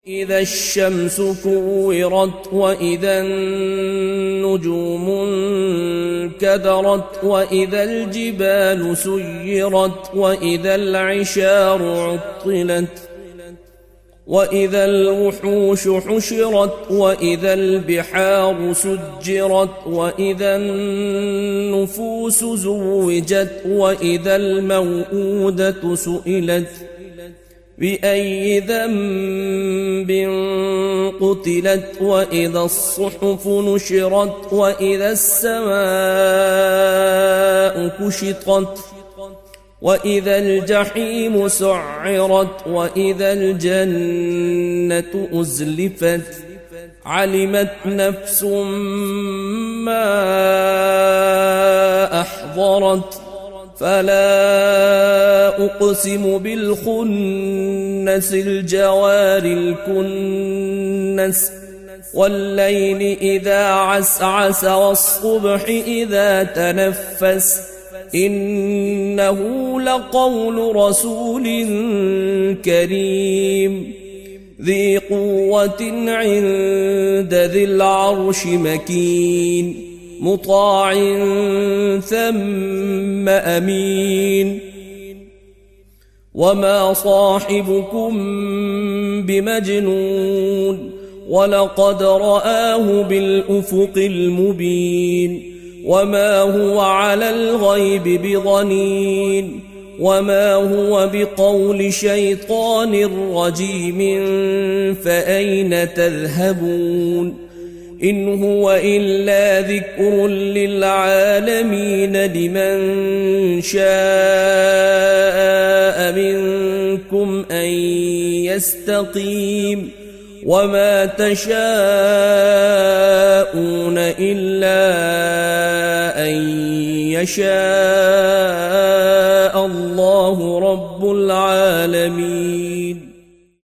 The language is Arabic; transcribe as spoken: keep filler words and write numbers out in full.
إذا الشمس كورت وإذا النجوم انكدرت وإذا الجبال سيرت وإذا العشار عطلت وإذا الوحوش حشرت وإذا البحار سجرت وإذا النفوس زوجت وإذا الموءودة سئلت بأي ذنب قتلت وإذا الصحف نشرت وإذا السماء كشطت وإذا الجحيم سعرت وإذا الجنة أزلفت علمت نفس ما أحضرت فلا أقسم بالخنس الجوار الكنس والليل إذا عسعس والصبح إذا تنفس إنه لقول رسول كريم ذي قوة عند ذي العرش مكين مطاع ثم أمين وما صاحبكم بمجنون ولقد رآه بالأفق المبين وما هو على الغيب بضنين وما هو بقول شيطان رجيم فأين تذهبون إن هو إلا ذكر للعالمين لمن شاء منكم أن يستقيم وما تشاءون إلا أن يشاء الله رب العالمين.